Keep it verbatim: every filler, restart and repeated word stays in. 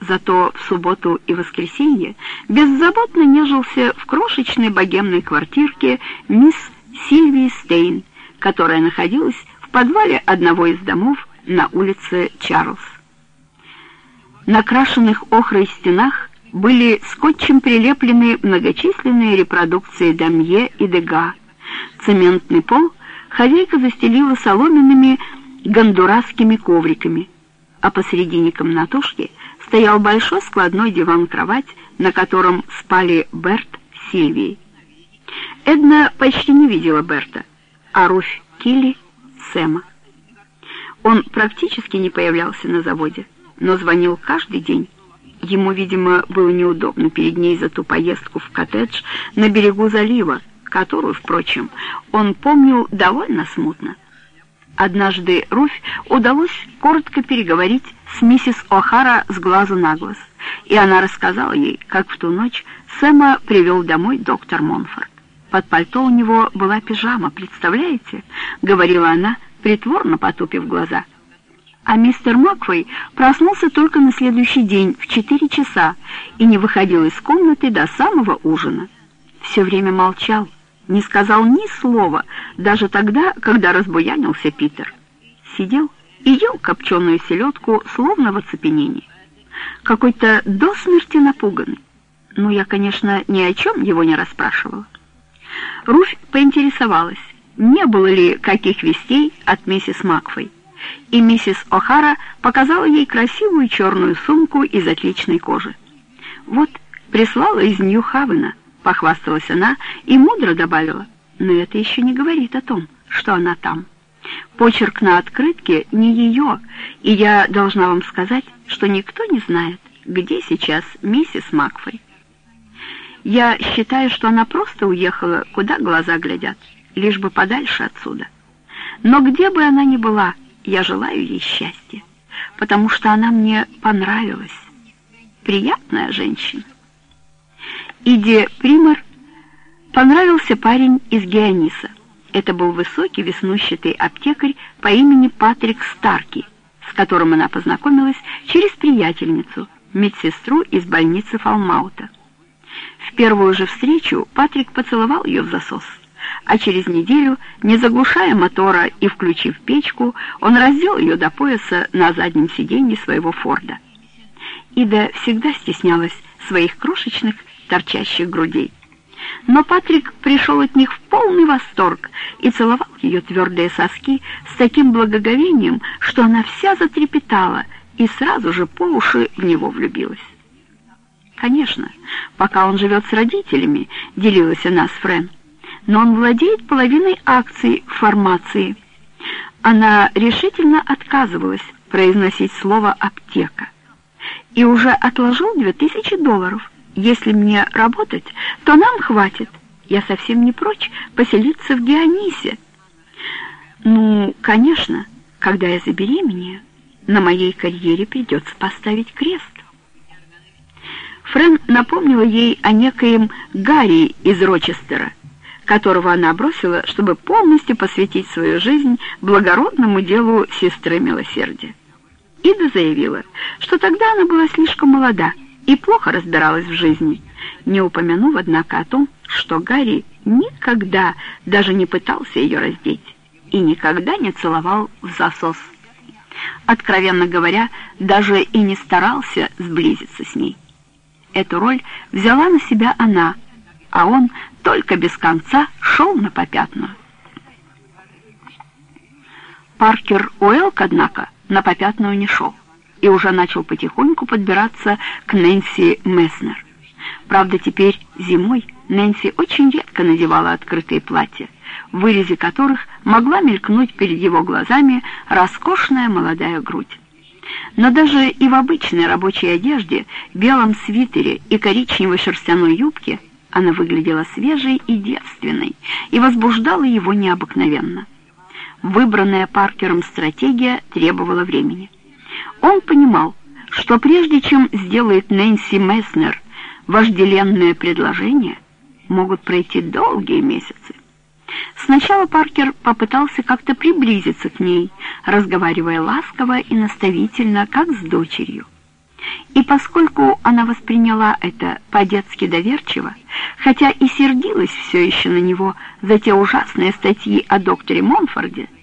зато в субботу и воскресенье беззаботно нежился в крошечной богемной квартирке мисс Сильвии Стейн, которая находилась в подвале одного из домов на улице Чарльз. На крашенных охрой стенах были скотчем прилеплены многочисленные репродукции Дамье и Дега. Цементный пол хозяйка застелила соломенными гондурасскими ковриками, а посредине комнатушки стоял большой складной диван-кровать, на котором спали Берт с Сильвией. Эдна почти не видела Берта, а Руфь Килли — Сэма. Он практически не появлялся на заводе, но звонил каждый день. Ему, видимо, было неудобно перед ней за ту поездку в коттедж на берегу залива, которую, впрочем, он помнил довольно смутно. Однажды Руфь удалось коротко переговорить с миссис О'Хара с глазу на глаз, и она рассказала ей, как в ту ночь Сэма привел домой доктор Монфорд. Под пальто у него была пижама, представляете? — говорила она, притворно потупив глаза. А мистер Макфей проснулся только на следующий день в четыре часа и не выходил из комнаты до самого ужина. Все время молчал, не сказал ни слова, даже тогда, когда разбуянился Питер. Сидел и ел копченую селедку, словно в оцепенении. Какой-то до смерти напуганный. Ну, я, конечно, ни о чем его не расспрашивала. Руфь поинтересовалась, не было ли каких вестей от миссис Макфей, и миссис О'Хара показала ей красивую черную сумку из отличной кожи. «Вот, прислала из Нью-Хавена», — похвасталась она и мудро добавила, «но это еще не говорит о том, что она там. Почерк на открытке не ее, и я должна вам сказать, что никто не знает, где сейчас миссис Макфей. Я считаю, что она просто уехала, куда глаза глядят, лишь бы подальше отсюда. Но где бы она ни была, я желаю ей счастья, потому что она мне понравилась. Приятная женщина». Иде Пример понравился парень из Геониса. Это был высокий веснущатый аптекарь по имени Патрик Старки, с которым она познакомилась через приятельницу, медсестру из больницы Фалмаута. В первую же встречу Патрик поцеловал ее в засос, а через неделю, не заглушая мотора и включив печку, он раздел ее до пояса на заднем сиденье своего Форда. Ида всегда стеснялась своих крошечных торчащих грудей. Но Патрик пришел от них в полный восторг и целовал ее твердые соски с таким благоговением, что она вся затрепетала и сразу же по уши в него влюбилась. «Конечно, пока он живет с родителями», — делилась она с Френ, «но он владеет половиной акций в фармации». Она решительно отказывалась произносить слово «аптека» и уже отложил две тысячи долларов. «Если мне работать, то нам хватит. Я совсем не прочь поселиться в Дионисе». «Ну, конечно, когда я забеременею, на моей карьере придется поставить крест». Френ напомнила ей о некоем Гарри из Рочестера, которого она бросила, чтобы полностью посвятить свою жизнь благородному делу сестры милосердия. Ида заявила, что тогда она была слишком молода и плохо разбиралась в жизни, не упомянув, однако, о том, что Гарри никогда даже не пытался ее раздеть и никогда не целовал в засос. Откровенно говоря, даже и не старался сблизиться с ней. Эту роль взяла на себя она, а он только без конца шел на попятную. Паркер Уэлк, однако, на попятную не шел и уже начал потихоньку подбираться к Нэнси Месснер. Правда, теперь зимой Нэнси очень редко надевала открытые платья, в вырезе которых могла мелькнуть перед его глазами роскошная молодая грудь. Но даже и в обычной рабочей одежде, белом свитере и коричневой шерстяной юбке она выглядела свежей и девственной и возбуждала его необыкновенно. Выбранная Паркером стратегия требовала времени. Он понимал, что прежде чем сделает Нэнси Месснер вожделенное предложение, могут пройти долгие месяцы. Сначала Паркер попытался как-то приблизиться к ней, разговаривая ласково и наставительно, как с дочерью. И поскольку она восприняла это по-детски доверчиво, хотя и сердилась все еще на него за те ужасные статьи о докторе Монфорде,